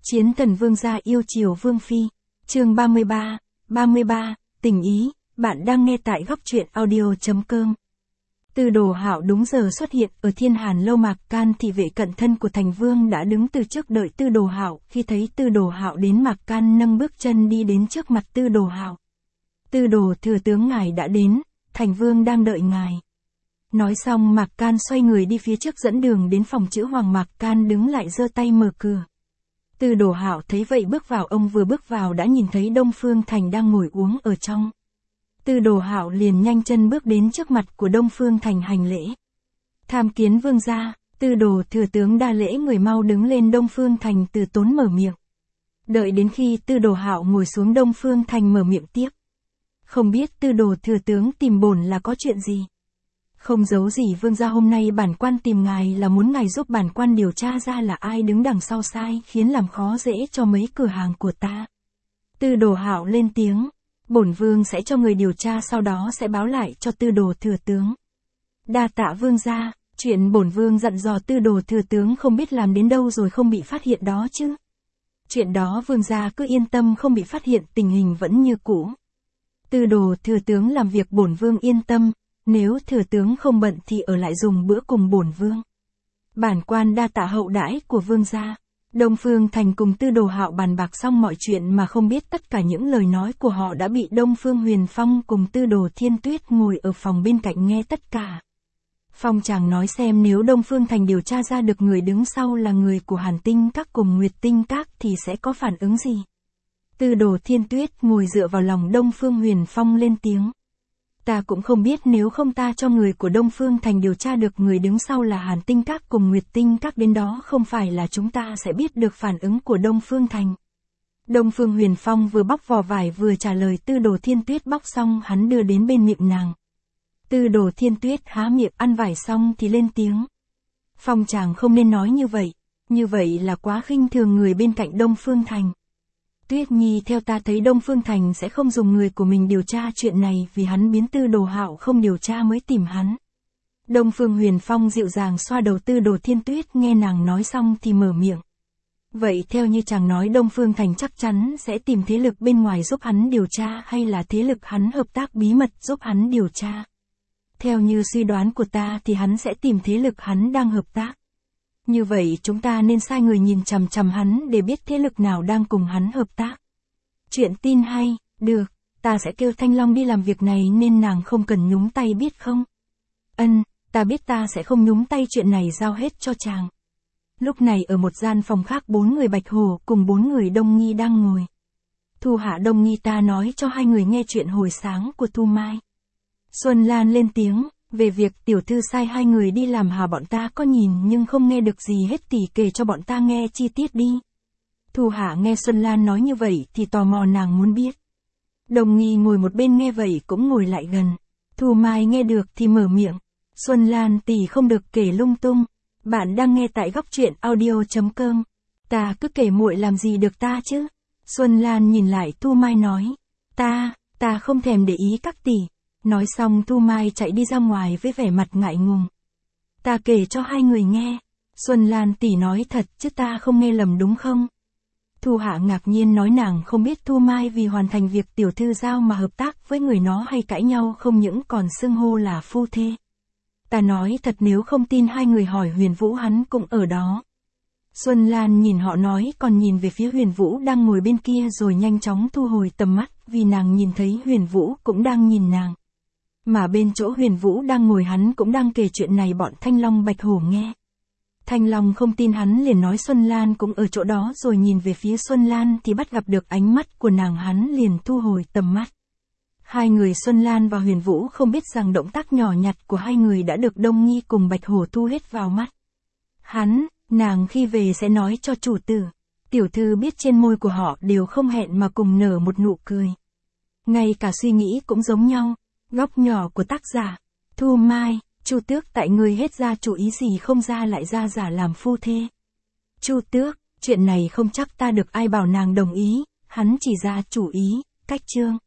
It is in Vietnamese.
Chiến thần vương gia yêu chiều vương phi. Chương 33, tình ý, bạn đang nghe tại góc truyện audio.com. Tư Đồ Hạo đúng giờ xuất hiện ở Thiên Hàn lâu. Mạc Can thị vệ cận thân của thành vương đã đứng từ trước đợi Tư Đồ Hạo. Khi thấy Tư Đồ Hạo đến, Mạc Can nâng bước chân đi đến trước mặt Tư Đồ Hạo. Tư Đồ thừa tướng ngài đã đến, thành vương đang đợi ngài. Nói xong Mạc Can xoay người đi phía trước dẫn đường đến phòng chữ Hoàng. Mạc Can đứng lại giơ tay mở cửa. Tư Đồ Hạo thấy vậy bước vào. Ông vừa bước vào đã nhìn thấy Đông Phương Thành đang ngồi uống ở trong. Tư Đồ Hạo liền nhanh chân bước đến trước mặt của Đông Phương Thành hành lễ. Tham kiến vương gia. Tư Đồ thừa tướng đa lễ người mau đứng lên. Đông Phương Thành từ tốn mở miệng. Đợi đến khi Tư Đồ Hạo ngồi xuống, Đông Phương Thành mở miệng tiếp. Không biết Tư Đồ thừa tướng tìm bổn là có chuyện gì? Không giấu gì vương gia, hôm nay bản quan tìm ngài là muốn ngài giúp bản quan điều tra ra là ai đứng đằng sau sai khiến làm khó dễ cho mấy cửa hàng của ta. Tư Đồ Hạo lên tiếng. Bổn vương sẽ cho người điều tra, sau đó sẽ báo lại cho Tư Đồ thừa tướng. Đa tạ vương gia. Chuyện bổn vương dặn dò Tư Đồ thừa tướng không biết làm đến đâu rồi, không bị phát hiện đó chứ? Chuyện đó vương gia cứ yên tâm, không bị phát hiện, tình hình vẫn như cũ. Tư Đồ thừa tướng làm việc bổn vương yên tâm. Nếu thừa tướng không bận thì ở lại dùng bữa cùng bổn vương. Bản quan đa tạ hậu đãi của vương gia. Đông Phương Thành cùng Tư Đồ Hạo bàn bạc xong mọi chuyện mà không biết tất cả những lời nói của họ đã bị Đông Phương Huyền Phong cùng Tư Đồ Thiên Tuyết ngồi ở phòng bên cạnh nghe tất cả. Phong chàng nói xem nếu Đông Phương Thành điều tra ra được người đứng sau là người của Hàn Tinh Các cùng Nguyệt Tinh Các thì sẽ có phản ứng gì? Tư Đồ Thiên Tuyết ngồi dựa vào lòng Đông Phương Huyền Phong lên tiếng. Ta cũng không biết, nếu không ta cho người của Đông Phương Thành điều tra được người đứng sau là Hàn Tinh Các cùng Nguyệt Tinh Các đến đó, không phải là chúng ta sẽ biết được phản ứng của Đông Phương Thành. Đông Phương Huyền Phong vừa bóc vỏ vải vừa trả lời. Tư Đồ Thiên Tuyết bóc xong hắn đưa đến bên miệng nàng. Tư Đồ Thiên Tuyết há miệng ăn vải xong thì lên tiếng. Phong chàng không nên nói như vậy là quá khinh thường người bên cạnh Đông Phương Thành. Tuyết Nhi, theo ta thấy Đông Phương Thành sẽ không dùng người của mình điều tra chuyện này, vì hắn biến Tư Đồ Hạo không điều tra mới tìm hắn. Đông Phương Huyền Phong dịu dàng xoa đầu. Tư Đồ Thiên Tuyết nghe nàng nói xong thì mở miệng. Vậy theo như chàng nói, Đông Phương Thành chắc chắn sẽ tìm thế lực bên ngoài giúp hắn điều tra, hay là thế lực hắn hợp tác bí mật giúp hắn điều tra? Theo như suy đoán của ta thì hắn sẽ tìm thế lực hắn đang hợp tác. Như vậy chúng ta nên sai người nhìn chằm chằm hắn để biết thế lực nào đang cùng hắn hợp tác. Chuyện tin hay, được, ta sẽ kêu Thanh Long đi làm việc này nên nàng không cần nhúng tay biết không? Ta biết, ta sẽ không nhúng tay, chuyện này giao hết cho chàng. Lúc này ở một gian phòng khác, 4 người Bạch Hổ cùng 4 người Đông Nghi đang ngồi. Thu Hạ Đông Nghi, ta nói cho hai người nghe chuyện hồi sáng của Thu Mai. Xuân Lan lên tiếng. Về việc tiểu thư sai hai người đi làm hả, bọn ta có nhìn nhưng không nghe được gì hết, tỉ kể cho bọn ta nghe chi tiết đi. Thu Hạ nghe Xuân Lan nói như vậy thì tò mò, nàng muốn biết. Đồng Nghi ngồi một bên nghe vậy cũng ngồi lại gần. Thu Mai nghe được thì mở miệng. Xuân Lan tỷ không được kể lung tung. Bạn đang nghe tại góc truyện audio.com. Ta cứ kể muội làm gì được ta chứ? Xuân Lan nhìn lại Thu Mai nói. Ta không thèm để ý các tỷ. Nói xong Thu Mai chạy đi ra ngoài với vẻ mặt ngại ngùng. Ta kể cho hai người nghe. Xuân Lan tỷ nói thật chứ ta không nghe lầm đúng không? Thu Hạ ngạc nhiên nói nàng không biết Thu Mai vì hoàn thành việc tiểu thư giao mà hợp tác với người nó hay cãi nhau, không những còn xưng hô là phu thê. Ta nói thật, nếu không tin hai người hỏi Huyền Vũ, hắn cũng ở đó. Xuân Lan nhìn họ nói, còn nhìn về phía Huyền Vũ đang ngồi bên kia rồi nhanh chóng thu hồi tầm mắt, vì nàng nhìn thấy Huyền Vũ cũng đang nhìn nàng. Mà bên chỗ Huyền Vũ đang ngồi, hắn cũng đang kể chuyện này bọn Thanh Long Bạch Hổ nghe. Thanh Long không tin, hắn liền nói Xuân Lan cũng ở chỗ đó, rồi nhìn về phía Xuân Lan thì bắt gặp được ánh mắt của nàng, hắn liền thu hồi tầm mắt. Hai người Xuân Lan và Huyền Vũ không biết rằng động tác nhỏ nhặt của hai người đã được Đông Nghi cùng Bạch Hổ thu hết vào mắt. Nàng khi về sẽ nói cho chủ tử. Tiểu thư biết trên môi của họ đều không hẹn mà cùng nở một nụ cười. Ngay cả suy nghĩ cũng giống nhau. Góc nhỏ của tác giả. Thu Mai, Chu Tước, tại người hết ra chủ ý gì không ra lại ra giả làm phu thê. Chu Tước, chuyện này không chắc ta được ai bảo nàng đồng ý, hắn chỉ ra chủ ý, cách chương.